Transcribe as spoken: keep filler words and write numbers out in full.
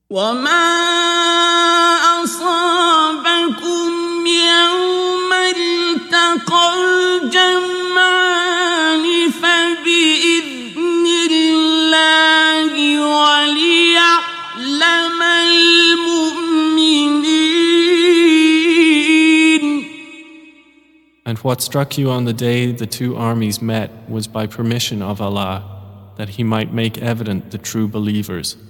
وما أصابكم يوم التقى الجمعان فبإذن الله وليعلم المؤمنين. And what struck you on the day the two armies met was by permission of Allah, that He might make evident the true believers.